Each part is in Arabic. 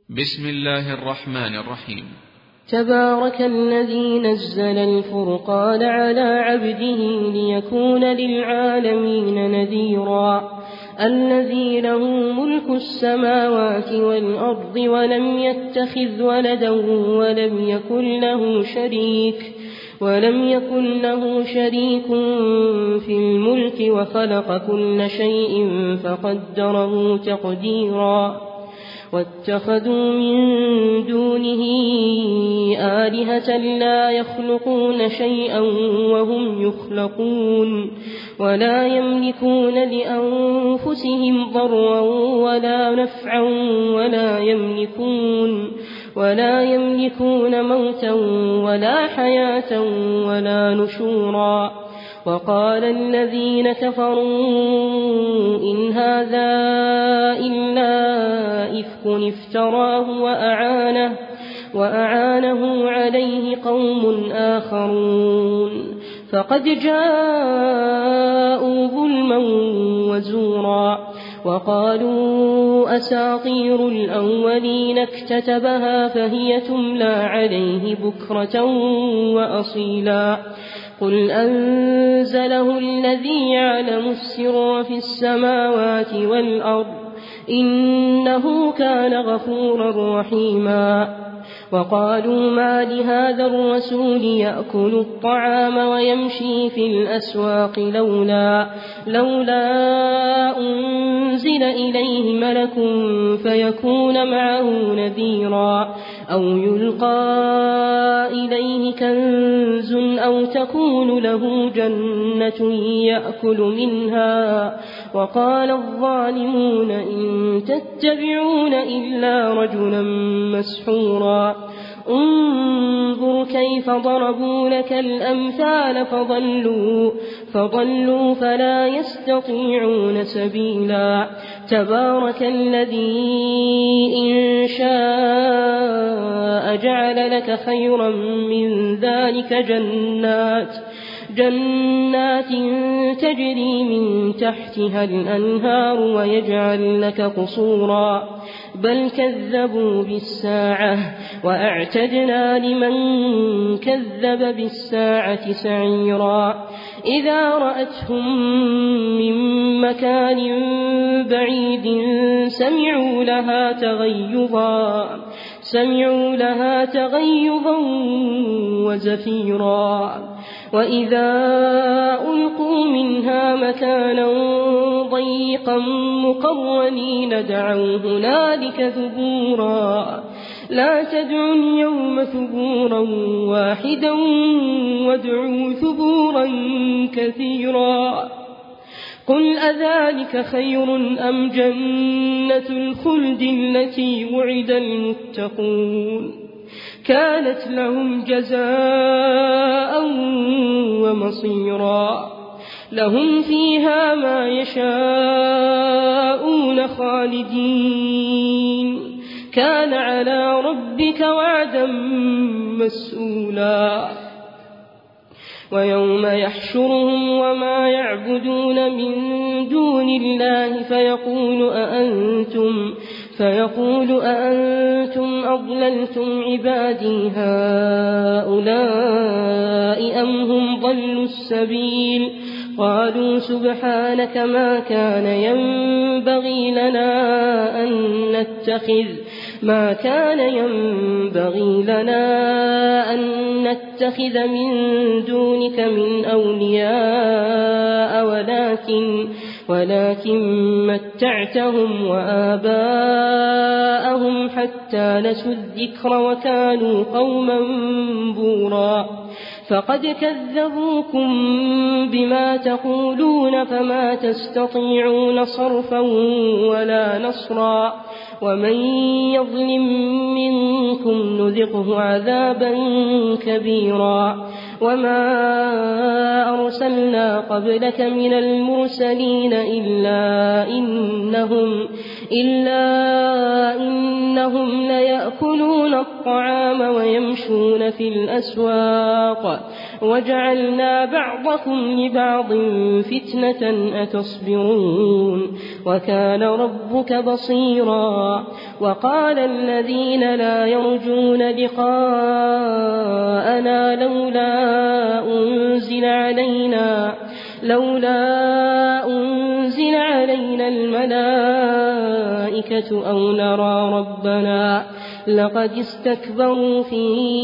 بسم الله الرحمن الرحيم. تبارك الذي نزل الفرقان على عبده ليكون للعالمين نذيرا. الذي له ملك السماوات والأرض ولم يتخذ ولدا ولم يكن له شريك في الملك وخلق كل شيء فقدره تقديرا. واتخذوا من دونه آلهة لا يخلقون شيئا وهم يخلقون ولا يملكون لأنفسهم ضرا ولا نفعا ولا يملكون موتا ولا حياة ولا نشورا. وقال الذين كفروا إن هذا إلا إفك افتراه وأعانه عليه قوم آخرون فقد جاءوا ظلما وزورا. وقالوا أساطير الأولين اكتتبها فهي تملى عليه بكرة وأصيلا. قل أنزله الذي يعلم السر في السماوات والأرض إنه كان غفورا رحيما. وقالوا ما لهذا الرسول يأكل الطعام ويمشي في الأسواق لولا أنزل إليه ملك فيكون معه نذيرا أو يلقى إليه كنز أو تكون له جنة يأكل منها. وقال الظالمون إن تتبعون إلا رجلا مسحورا. انظر كيف ضربوا لك الأمثال فضلوا فلا يستطيعون سبيلا. تبارك الذي إن شاء جعل لك خيرا من ذلك جنات تجري من تحتها الأنهار ويجعل لك قصورا بل كذبوا بالساعة وأعتدنا لمن كذب بالساعة سعيرا. إذا رأتهم من مكان بعيد سمعوا لها تغيظا وزفيرا. وإذا ألقوا منها مكانا ضيقا مقرنين دعوا هنالك ثبورا. لا تدعوا اليوم ثبورا واحدا وادعوا ثبورا كثيرا. قل أذلك خير أم جنة الخلد التي وعد المتقون كانت لهم جزاء ومصيرا. لهم فيها ما يشاءون خالدين كان على ربك وعدا مسئولا. ويوم يحشرهم وما يعبدون من دون الله فيقول أأنتم أضللتم عبادي هؤلاء أم هم ضلوا السبيل. قالوا سبحانك ما كان ينبغي لنا أن نتخذ من دونك من أولياء ولكن متعتهم وآباءهم حتى نسوا الذكر وكانوا قوما بورا. فقد كذبوكم بما تقولون فما تستطيعون صرفا ولا نصرا. ومن يظلم منكم نذقه عذابا كبيرا. وما أرسلنا قبلك من المرسلين إلا إنهم إنهم ليأكلون الطعام ويمشون في الأسواق وجعلنا بعضكم لبعض فتنة أتصبرون وكان ربك بصيرا وقال الذين لا يرجون لقاءنا لولا أنزل علينا الملائكة أو نرى ربنا لقد استكبروا في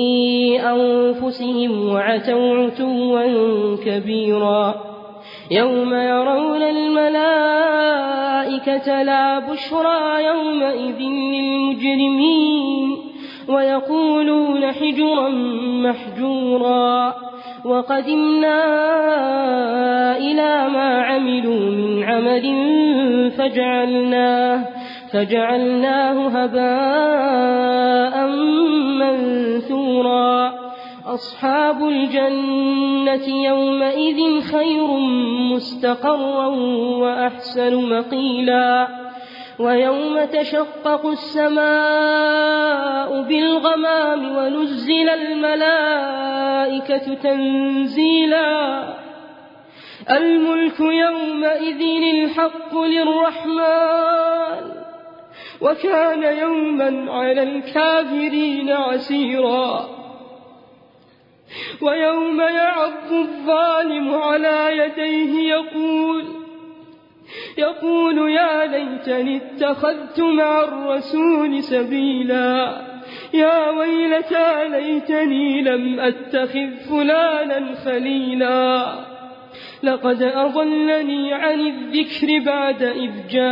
أنفسهم وعتوا عتوا كبيرا يوم يرون الملائكة لا بشرى يومئذ للمجرمين ويقولون حجرا محجورا وقدمنا إلى ما عملوا من عمل فجعلناه هباء منثورا أصحاب الجنة يومئذ خير مستقرا وأحسن مقيلا ويوم تشقق السماء بالغمام ونزل الملائكة تنزيلا الملك يومئذ الحق للرحمن وكان يوما على الكافرين عسيرا ويوم يعض الظالم على يديه يقول يا ليتني اتخذت مع الرسول سبيلا يا ويلتى ليتني لم أتخذ فلانا خليلا لقد أضلني عن الذكر بعد إذ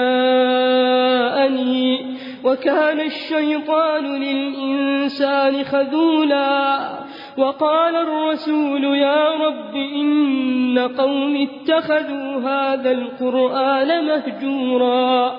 جاءني وكان الشيطان للإنسان خذولا وقال الرسول يا رب إن قوم اتخذوا هذا القرآن مهجورا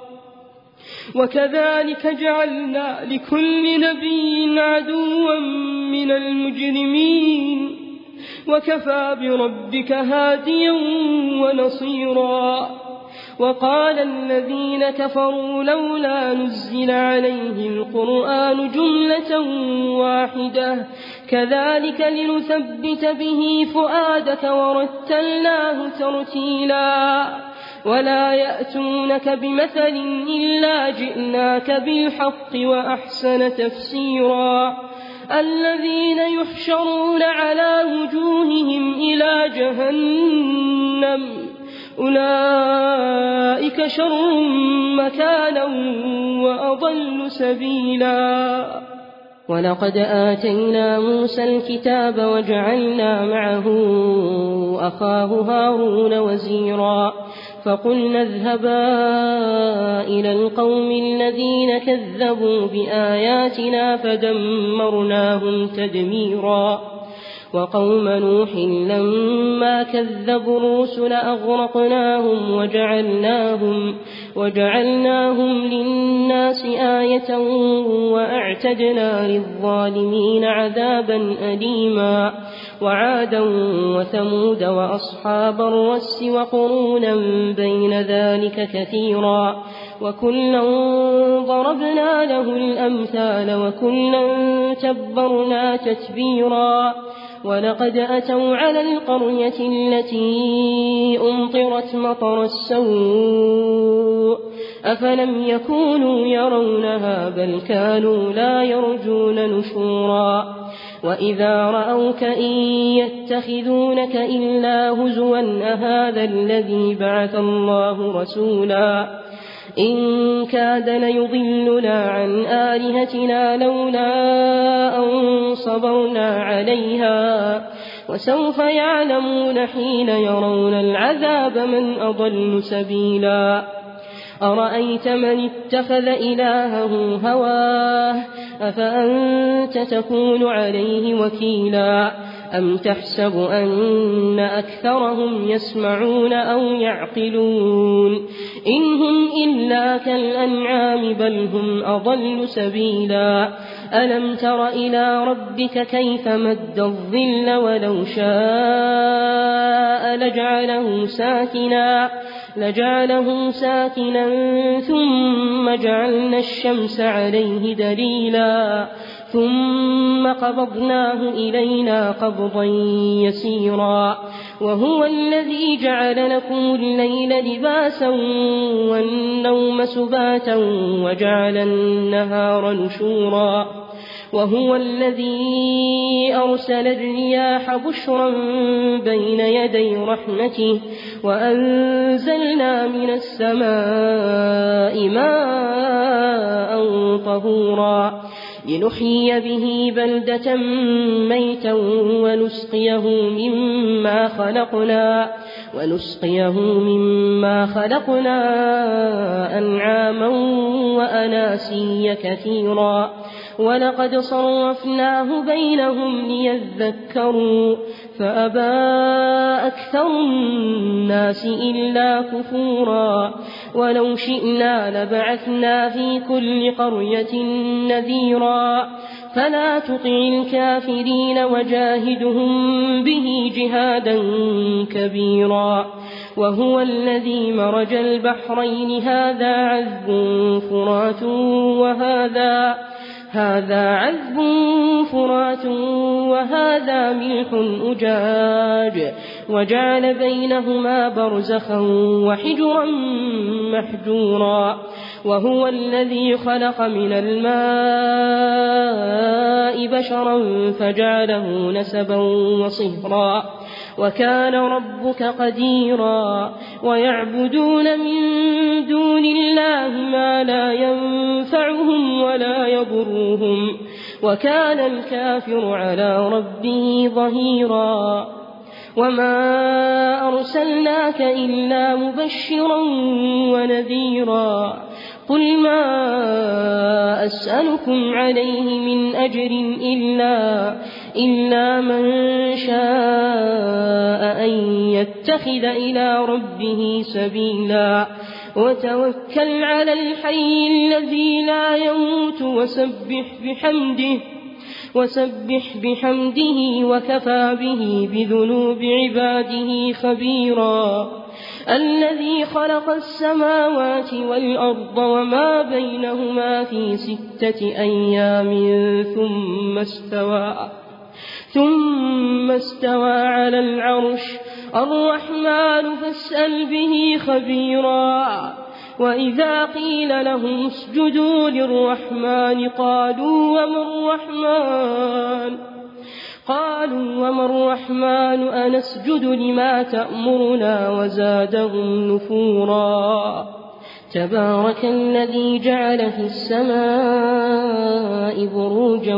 وكذلك جعلنا لكل نبي عدوا من المجرمين وكفى بربك هاديا ونصيرا وقال الذين كفروا لولا نزل عليه القرآن جملة واحدة كذلك لنثبت به فؤادك ورتلناه ترتيلا ولا يأتونك بمثل إلا جئناك بالحق وأحسن تفسيرا الذين يحشرون على وجوههم إلى جهنم أولئك شر مكانا وأضل سبيلا ولقد آتينا موسى الكتاب وجعلنا معه أخاه هارون وزيرا فقلنا اذهبا إلى القوم الذين كذبوا بآياتنا فدمرناهم تدميرا وقوم نوح لما كذبوا الرسل أغرقناهم وجعلناهم للناس آية وأعتدنا للظالمين عذابا أليما وعادا وثمود وأصحاب الرس وقرونا بين ذلك كثيرا وكلا ضربنا له الأمثال وكلا تبرنا تتبيرا ولقد أتوا على القرية التي أمطرت مطر السوء أفلم يكونوا يرونها بل كانوا لا يرجون نشورا وإذا رأوك إن يتخذونك إلا هزوا أهذا الذي بعث الله رسولا إن كاد ليضلنا عن آلهتنا لولا أن صبرنا عليها وسوف يعلمون حين يرون العذاب من أضل سبيلا أرأيت من اتخذ إلهه هواه أفأنت تكون عليه وكيلا أم تحسب أن أكثرهم يسمعون أو يعقلون إن هم إلا كالأنعام بل هم أضل سبيلا ألم تر إلى ربك كيف مد الظل ولو شاء لجعله ساكنا لجعله ساكنا ثم جعلنا الشمس عليه دليلا ثم قبضناه إلينا قبضا يسيرا وهو الذي جعل لكم الليل لباسا والنوم سباتا وجعل النهار نشورا وهو الذي أرسل الرياح بشرا بين يدي رحمته وأنزلنا من السماء ماء طهورا لنحيي به بلدة ميتا ونسقيه مما خلقنا أنعاما وأناسيا كثيرا ولقد صرفناه بينهم ليذكروا فأبى أكثر الناس إلا كفورا ولو شئنا لبعثنا في كل قرية نذيرا فلا تطع الكافرين وجاهدهم به جهادا كبيرا وهو الذي مرج البحرين هذا عذب فرات وهذا ملح أجاج وجعل بينهما برزخا وحجرا محجورا وهو الذي خلق من الماء بشرا فجعله نسبا وصهرا وكان ربك قديرا ويعبدون من دون الله ما لا ينفعهم ولا يضرهم وكان الكافر على ربه ظهيرا وما أرسلناك إلا مبشرا ونذيرا قل ما أسألكم عليه من أجر إلا من شاء أن يتخذ إلى ربه سبيلا وتوكل على الحي الذي لا يموت وسبح بحمده وكفى به بذنوب عباده خبيرا الذي خلق السماوات والأرض وما بينهما في 6 أيام ثم استوى على العرش الرحمن فاسأل به خبيرا وإذا قيل لهم اسجدوا للرحمن قالوا وما الرحمن أنسجد لما تأمرنا وزادهم نفورا تبارك الذي جعل في السماء بروجا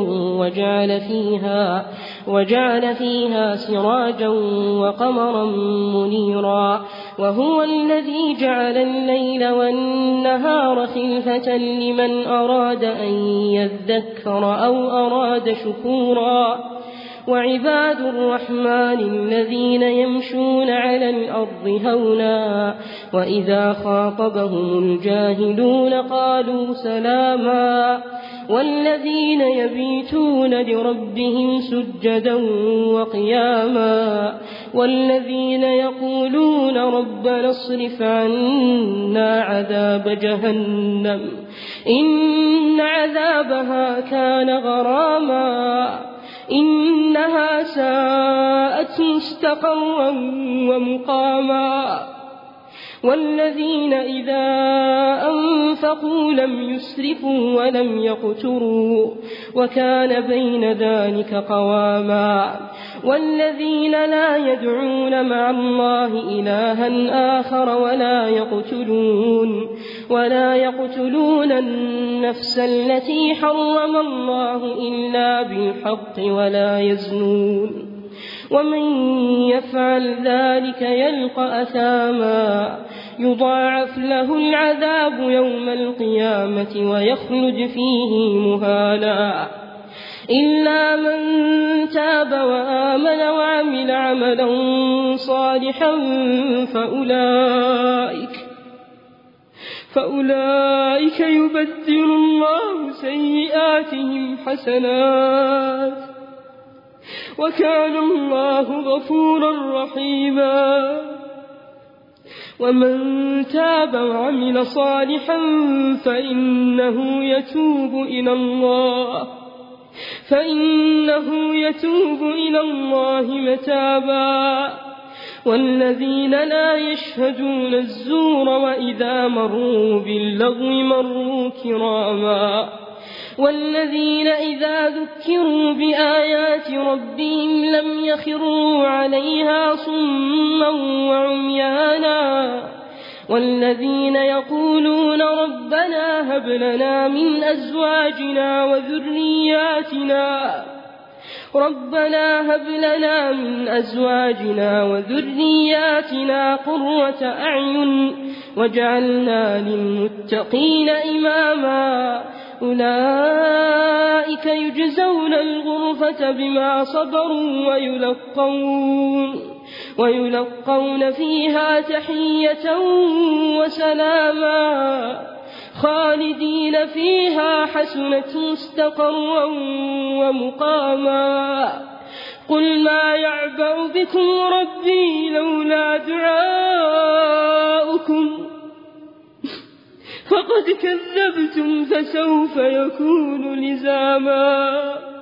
وجعل فيها سراجا وقمرا منيرا وهو الذي جعل الليل والنهار خلفة لمن أراد أن يذكر أو أراد شكورا وعباد الرحمن الذين يمشون على الأرض هونا وإذا خاطبهم الجاهلون قالوا سلاما والذين يبيتون لربهم سجدا وقياما والذين يقولون ربنا اصرف عنا عذاب جهنم إن عذابها كان غراما إنها ساءت مستقرا ومقاما والذين إذا أنفقوا لم يسرفوا ولم يقتروا وكان بين ذلك قواما والذين لا يدعون مع الله إلها آخر ولا يقتلون النفس التي حرم الله إلا بالحق ولا يزنون ومن يفعل ذلك يلقى أثاما يضاعف له العذاب يوم القيامة ويخلد فيه مهانا إلا من تاب وآمن وعمل عملا صالحا فأولئك يبدل الله سيئاتهم حسنات وكان الله غفورا رحيما ومن تاب وعمل صالحا فإنه يتوب إلى الله متابا والذين لا يشهدون الزور وإذا مروا باللغو مروا كراما والذين إذا ذكروا بآيات ربهم لم يخروا عليها صما وعميانا والذين يقولون ربنا هب لنا من أزواجنا وذرياتنا قرة أعين واجعلنا للمتقين إماما أولئك يجزون الغرفة بما صبروا ويلقون فيها تحية وسلاما خالدين فيها حسنت مستقرا ومقاما قل ما يعبأ بكم ربي لولا دعاؤكم فقد كذبتم فسوف يكون لزاما